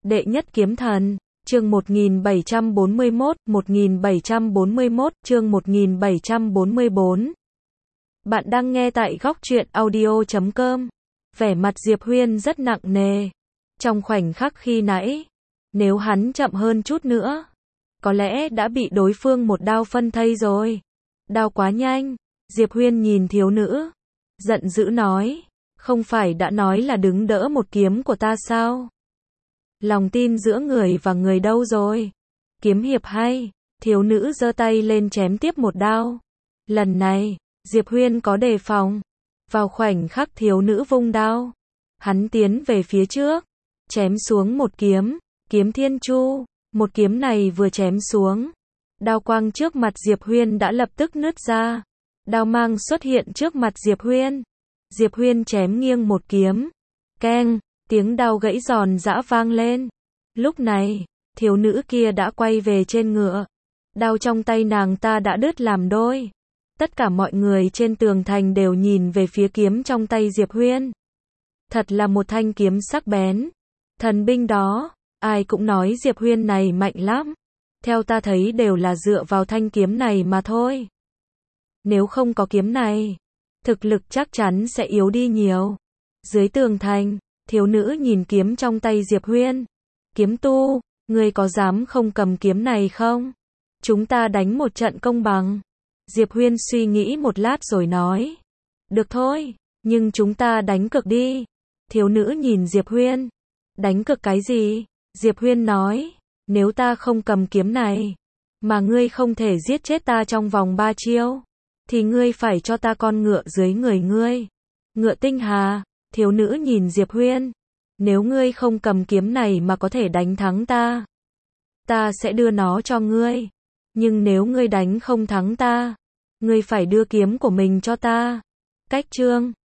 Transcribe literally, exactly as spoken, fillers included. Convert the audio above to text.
Đệ nhất kiếm thần, chương một nghìn bảy trăm bốn mươi mốt, một nghìn bảy trăm bốn mươi mốt, chương một nghìn bảy trăm bốn mươi bốn. Bạn đang nghe tại góc truyện audio chấm com. Vẻ mặt Diệp Huyên rất nặng nề. Trong khoảnh khắc khi nãy, nếu hắn chậm hơn chút nữa, có lẽ đã bị đối phương một đao phân thây rồi. Đao quá nhanh, Diệp Huyên nhìn thiếu nữ, giận dữ nói, không phải đã nói là đứng đỡ một kiếm của ta sao? Lòng tin giữa người và người đâu rồi? Kiếm hiệp hay? Thiếu nữ giơ tay lên chém tiếp một đao. Lần này, Diệp Huyên có đề phòng. Vào khoảnh khắc thiếu nữ vung đao, hắn tiến về phía trước, chém xuống một kiếm, kiếm thiên chu. Một kiếm này vừa chém xuống, đao quang trước mặt Diệp Huyên đã lập tức nứt ra. Đao mang xuất hiện trước mặt Diệp Huyên. Diệp Huyên chém nghiêng một kiếm. Keng, tiếng đao gãy giòn giã vang lên. Lúc này, thiếu nữ kia đã quay về trên ngựa. Đao trong tay nàng ta đã đứt làm đôi. Tất cả mọi người trên tường thành đều nhìn về phía kiếm trong tay Diệp Huyên. Thật là một thanh kiếm sắc bén. Thần binh đó, ai cũng nói Diệp Huyên này mạnh lắm. Theo ta thấy đều là dựa vào thanh kiếm này mà thôi. Nếu không có kiếm này, thực lực chắc chắn sẽ yếu đi nhiều. Dưới tường thành, thiếu nữ nhìn kiếm trong tay Diệp Huyên. Kiếm tu, ngươi có dám không cầm kiếm này không? Chúng ta đánh một trận công bằng. Diệp Huyên suy nghĩ một lát rồi nói. Được thôi, nhưng chúng ta đánh cược đi. Thiếu nữ nhìn Diệp Huyên. Đánh cược cái gì? Diệp Huyên nói. Nếu ta không cầm kiếm này, mà ngươi không thể giết chết ta trong vòng ba chiêu, thì ngươi phải cho ta con ngựa dưới người ngươi. Ngựa tinh hà. Thiếu nữ nhìn Diệp Huyên. Nếu ngươi không cầm kiếm này mà có thể đánh thắng ta, ta sẽ đưa nó cho ngươi. Nhưng nếu ngươi đánh không thắng ta, ngươi phải đưa kiếm của mình cho ta. Cách chương